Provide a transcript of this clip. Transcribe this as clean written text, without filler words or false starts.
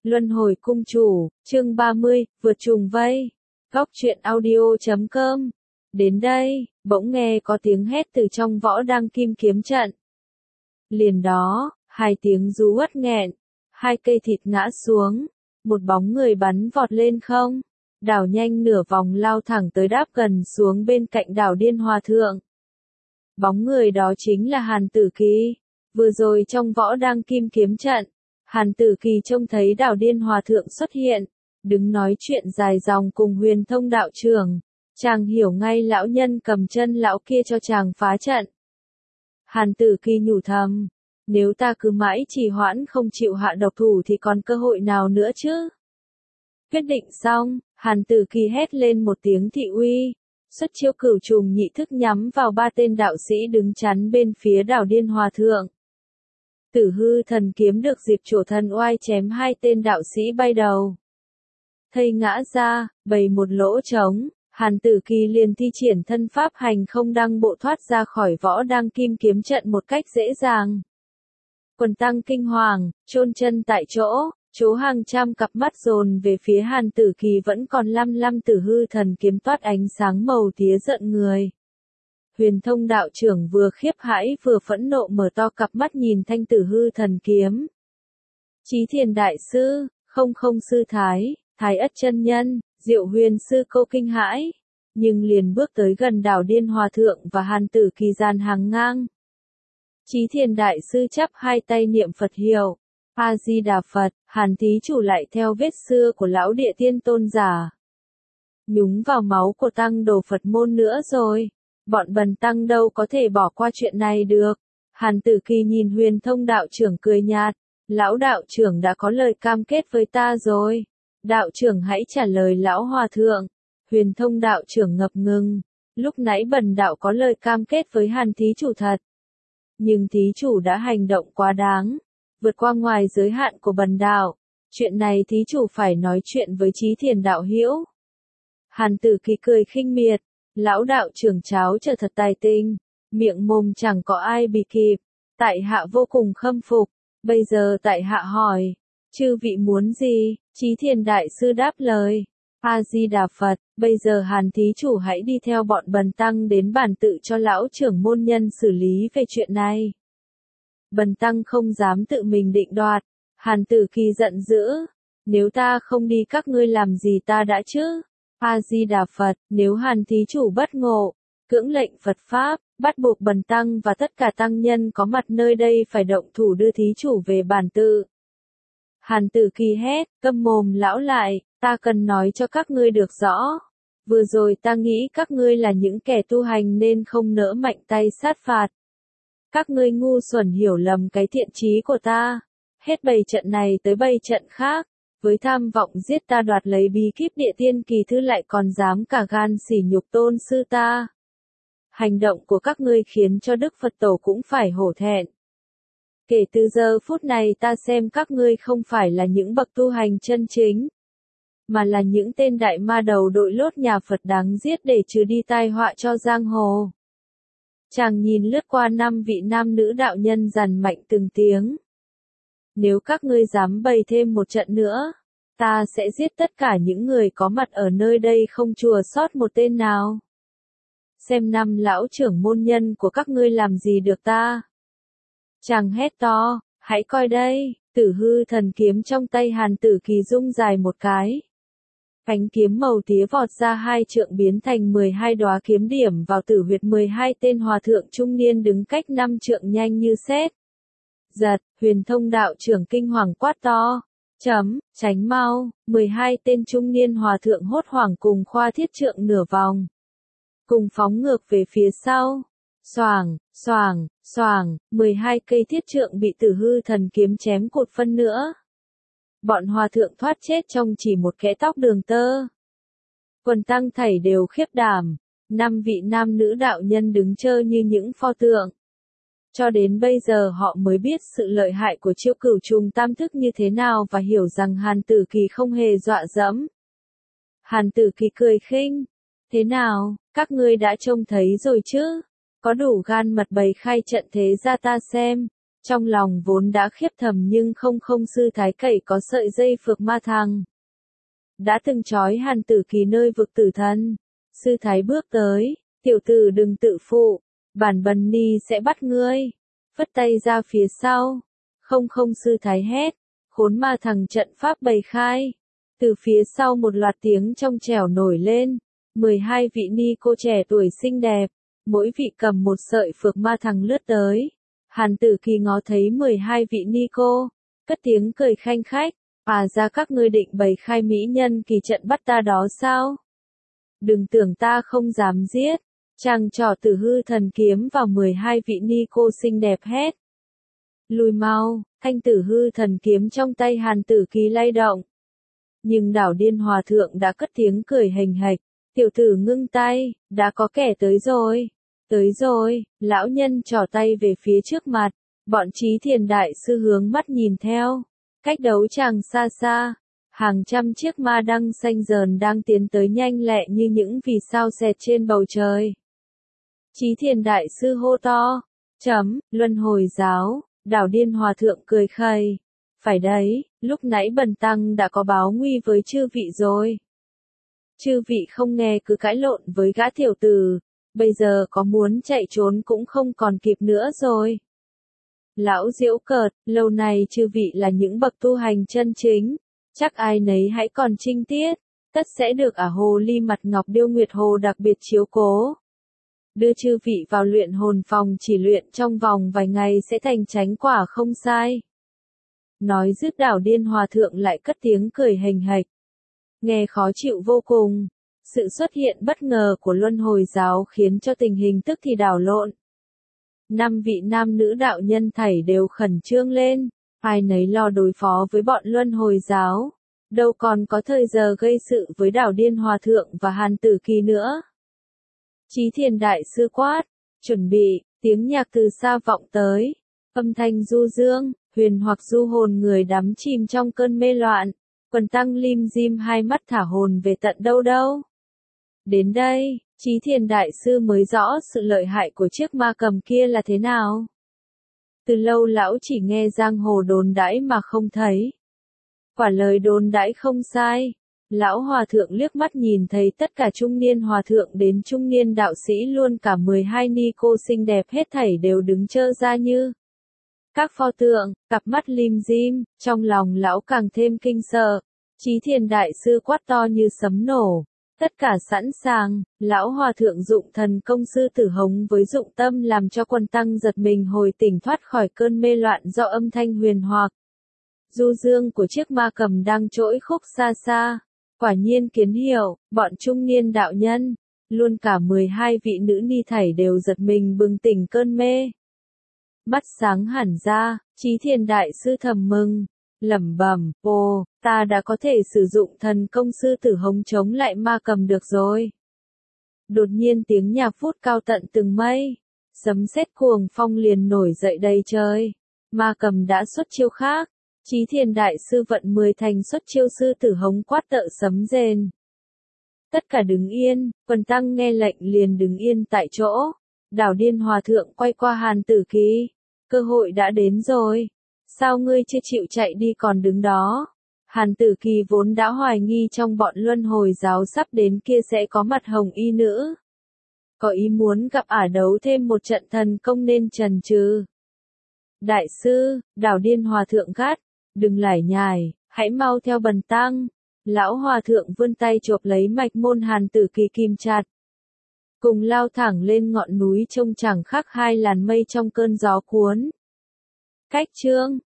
Luân hồi cung chủ, chương 30, vượt trùng vây. Góc truyện audio.com. Đến đây, bỗng nghe có tiếng hét từ trong võ đăng kim kiếm trận. Liền đó, hai tiếng rú uất nghẹn, hai cây thịt ngã xuống, một bóng người bắn vọt lên không, đảo nhanh nửa vòng lao thẳng tới đáp gần xuống bên cạnh đảo Điên Hòa Thượng. Bóng người đó chính là Hàn Tử Kỳ. Vừa rồi trong võ đăng kim kiếm trận, Hàn Tử Kỳ trông thấy đảo Điên Hòa Thượng xuất hiện, đứng nói chuyện dài dòng cùng Huyền Thông đạo trưởng. Chàng hiểu ngay lão nhân cầm chân lão kia cho chàng phá trận. Hàn Tử Kỳ nhủ thầm, nếu ta cứ mãi trì hoãn không chịu hạ độc thủ thì còn cơ hội nào nữa chứ? Quyết định xong, Hàn Tử Kỳ hét lên một tiếng thị uy, xuất chiêu cửu trùng nhị thức nhắm vào ba tên đạo sĩ đứng chắn bên phía đảo Điên Hòa Thượng. Tử hư thần kiếm được Diệp Trổ Thần oai chém hai tên đạo sĩ bay đầu. Thây ngã ra, bày một lỗ trống, Hàn Tử Kỳ liền thi triển thân pháp hành không đăng bộ thoát ra khỏi võ đăng kim kiếm trận một cách dễ dàng. Quần tăng kinh hoàng, chôn chân tại chỗ hàng trăm cặp mắt dồn về phía Hàn Tử Kỳ vẫn còn lăm lăm tử hư thần kiếm toát ánh sáng màu tía giận người. Huyền Thông đạo trưởng vừa khiếp hãi vừa phẫn nộ mở to cặp mắt nhìn thanh tử hư thần kiếm. Chí Thiền đại sư, không sư Thái Ất chân nhân, Diệu Huyền sư cô kinh hãi, nhưng liền bước tới gần đảo Điên Hòa Thượng và Hàn Tử Kỳ dàn hàng ngang. Chí Thiền đại sư chắp hai tay niệm Phật hiệu, A Di Đà Phật. Hàn thí chủ lại theo vết xưa của lão địa tiên tôn giả, nhúng vào máu của tăng đồ Phật môn nữa rồi. Bọn bần tăng đâu có thể bỏ qua chuyện này được. Hàn Tử Kỳ nhìn Huyền Thông đạo trưởng cười nhạt, lão đạo trưởng đã có lời cam kết với ta rồi. Đạo trưởng hãy trả lời lão hòa thượng. Huyền Thông đạo trưởng ngập ngừng, lúc nãy bần đạo có lời cam kết với Hàn thí chủ thật. Nhưng thí chủ đã hành động quá đáng, vượt qua ngoài giới hạn của bần đạo. Chuyện này thí chủ phải nói chuyện với Chí Thiền đạo hữu. Hàn Tử Kỳ cười khinh miệt, lão đạo trưởng cháo trở thật tài tình, miệng mồm chẳng có ai bì kịp, tại hạ vô cùng khâm phục. Bây giờ tại hạ hỏi, chư vị muốn gì? Chí Thiền đại sư đáp lời, A Di Đà Phật. Bây giờ Hàn thí chủ hãy đi theo bọn bần tăng đến bản tự cho lão trưởng môn nhân xử lý về chuyện này. Bần tăng không dám tự mình định đoạt. Hàn Tử Kỳ giận dữ, nếu ta không đi các ngươi làm gì ta đã chứ? A Di Đà Phật. Nếu Hàn thí chủ bất ngộ, cưỡng lệnh Phật pháp, bắt buộc bần tăng và tất cả tăng nhân có mặt nơi đây phải động thủ đưa thí chủ về bản tự. Hàn Tử Kỳ hét, câm mồm lão lại, ta cần nói cho các ngươi được rõ. Vừa rồi ta nghĩ các ngươi là những kẻ tu hành nên không nỡ mạnh tay sát phạt. Các ngươi ngu xuẩn hiểu lầm cái thiện chí của ta. Hết bày trận này tới bày trận khác, với tham vọng giết ta đoạt lấy bí kíp địa tiên kỳ thư lại còn dám cả gan sỉ nhục tôn sư ta. Hành động của các ngươi khiến cho Đức Phật Tổ cũng phải hổ thẹn. Kể từ giờ phút này ta xem các ngươi không phải là những bậc tu hành chân chính, mà là những tên đại ma đầu đội lốt nhà Phật đáng giết để trừ đi tai họa cho giang hồ. Chàng nhìn lướt qua 5 vị nam nữ đạo nhân dằn mạnh từng tiếng. Nếu các ngươi dám bày thêm một trận nữa, ta sẽ giết tất cả những người có mặt ở nơi đây không chừa sót một tên nào. Xem năm lão trưởng môn nhân của các ngươi làm gì được ta. Chàng hét to, hãy coi đây. Tử hư thần kiếm trong tay Hàn Tử Kỳ rung dài một cái. Cánh kiếm màu tía vọt ra 2 trượng biến thành 12 đóa kiếm điểm vào tử huyệt 12 tên hòa thượng trung niên đứng cách 5 trượng nhanh như sét. Giật. Huyền Thông đạo trưởng kinh hoàng quát to, tránh mau. 12 tên trung niên hòa thượng hốt hoảng cùng khoa thiết trượng nửa vòng, cùng phóng ngược về phía sau. Xoàng, 12 cây thiết trượng bị tử hư thần kiếm chém cụt phân nữa. Bọn hòa thượng thoát chết trong chỉ một kẽ tóc đường tơ. Quần tăng thảy đều khiếp đảm, 5 vị nam nữ đạo nhân đứng trơ như những pho tượng. Cho đến bây giờ họ mới biết sự lợi hại của chiêu cửu trùng tam thức như thế nào và hiểu rằng Hàn Tử Kỳ không hề dọa dẫm. Hàn Tử Kỳ cười khinh, thế nào, các ngươi đã trông thấy rồi chứ? Có đủ gan mật bày khai trận thế ra ta xem. Trong lòng vốn đã khiếp thầm nhưng không sư thái cậy có sợi dây phược ma thằng. Đã từng trói Hàn Tử Kỳ nơi vực tử thân. Sư thái bước tới, tiểu tử đừng tự phụ, bản bần ni sẽ bắt ngươi. Phất tay ra phía sau. Không sư thái hét, khốn ma thằng trận pháp bày khai. Từ phía sau một loạt tiếng trong trẻo nổi lên. 12 vị ni cô trẻ tuổi xinh đẹp, mỗi vị cầm một sợi phược ma thằng lướt tới. Hàn Tử Kỳ ngó thấy 12 vị ni cô, cất tiếng cười khanh khách, ra các ngươi định bày khai mỹ nhân kỳ trận bắt ta đó sao? Đừng tưởng ta không dám giết, chàng trỏ Tử Hư thần kiếm vào 12 vị ni cô xinh đẹp hét. Lùi mau, thanh Tử Hư thần kiếm trong tay Hàn Tử Kỳ lay động. Nhưng Đảo Điên Hòa Thượng đã cất tiếng cười hình hạch, tiểu tử ngưng tay, đã có kẻ tới rồi. Tới rồi, lão nhân trỏ tay về phía trước mặt, bọn Trí Thiền Đại Sư hướng mắt nhìn theo. Cách đấu tràng xa xa, hàng trăm chiếc ma đăng xanh dờn đang tiến tới nhanh lẹ như những vì sao xẹt trên bầu trời. Trí Thiền Đại Sư hô to, luân hồi giáo, Đảo Điên Hòa Thượng cười khẩy. Phải đấy, lúc nãy bần tăng đã có báo nguy với chư vị rồi. Chư vị không nghe cứ cãi lộn với gã tiểu tử, bây giờ có muốn chạy trốn cũng không còn kịp nữa rồi. Lão giễu cợt, lâu nay chư vị là những bậc tu hành chân chính, chắc ai nấy hãy còn trinh tiết, tất sẽ được hồ ly mặt ngọc điêu nguyệt hồ đặc biệt chiếu cố. Đưa chư vị vào luyện hồn phòng chỉ luyện trong vòng vài ngày sẽ thành chánh quả không sai. Nói dứt Đảo Điên Hòa Thượng lại cất tiếng cười hình hạch. Nghe khó chịu vô cùng. Sự xuất hiện bất ngờ của luân hồi giáo khiến cho tình hình tức thì đảo lộn. 5 vị nam nữ đạo nhân thảy đều khẩn trương lên, ai nấy lo đối phó với bọn luân hồi giáo, đâu còn có thời giờ gây sự với Đảo Điên Hòa Thượng và Hàn Tử Kỳ nữa. Trí Thiền Đại Sư quát, chuẩn bị, tiếng nhạc từ xa vọng tới, âm thanh du dương, huyền hoặc du hồn người đắm chìm trong cơn mê loạn, quần tăng lim dim hai mắt thả hồn về tận đâu đâu. Đến đây, Trí Thiền Đại Sư mới rõ sự lợi hại của chiếc ma cầm kia là thế nào. Từ lâu lão chỉ nghe giang hồ đồn đãi mà không thấy. Quả lời đồn đãi không sai. Lão hòa thượng liếc mắt nhìn thấy tất cả trung niên hòa thượng đến trung niên đạo sĩ luôn cả 12 ni cô xinh đẹp hết thảy đều đứng trơ ra như các pho tượng, cặp mắt lim dim, trong lòng lão càng thêm kinh sợ. Trí Thiền Đại Sư quát to như sấm nổ. Tất cả sẵn sàng, lão hòa thượng dụng thần công sư tử hống với dụng tâm làm cho quần tăng giật mình hồi tỉnh thoát khỏi cơn mê loạn do âm thanh huyền hoặc du dương của chiếc ma cầm đang trỗi khúc xa xa. Quả nhiên kiến hiệu, bọn trung niên đạo nhân, luôn cả 12 vị nữ ni thảy đều giật mình bừng tỉnh cơn mê. Mắt sáng hẳn ra, Trí Thiền Đại Sư thầm mừng, lẩm bẩm, ồ, ta đã có thể sử dụng thần công sư tử hống chống lại ma cầm được rồi. Đột nhiên tiếng nhạc vút cao tận từng mây, sấm sét cuồng phong liền nổi dậy đầy trời. Ma cầm đã xuất chiêu khác, Trí Thiền Đại Sư vận 10 thành xuất chiêu sư tử hống quát tợ sấm rền. Tất cả đứng yên, quần tăng nghe lệnh liền đứng yên tại chỗ. Đảo Điên Hòa Thượng quay qua Hàn Tử Kỳ, cơ hội đã đến rồi. Sao ngươi chưa chịu chạy đi còn đứng đó? Hàn Tử Kỳ vốn đã hoài nghi trong bọn luân hồi giáo sắp đến kia sẽ có mặt hồng y nữ. Có ý muốn gặp ả đấu thêm một trận thần công nên chần chừ. Đại sư, Đảo Điên Hòa Thượng gắt, đừng lải nhải, hãy mau theo bần tăng. Lão Hòa Thượng vươn tay chộp lấy mạch môn Hàn Tử Kỳ kìm chặt. Cùng lao thẳng lên ngọn núi trông chẳng khác hai làn mây trong cơn gió cuốn. Cách chương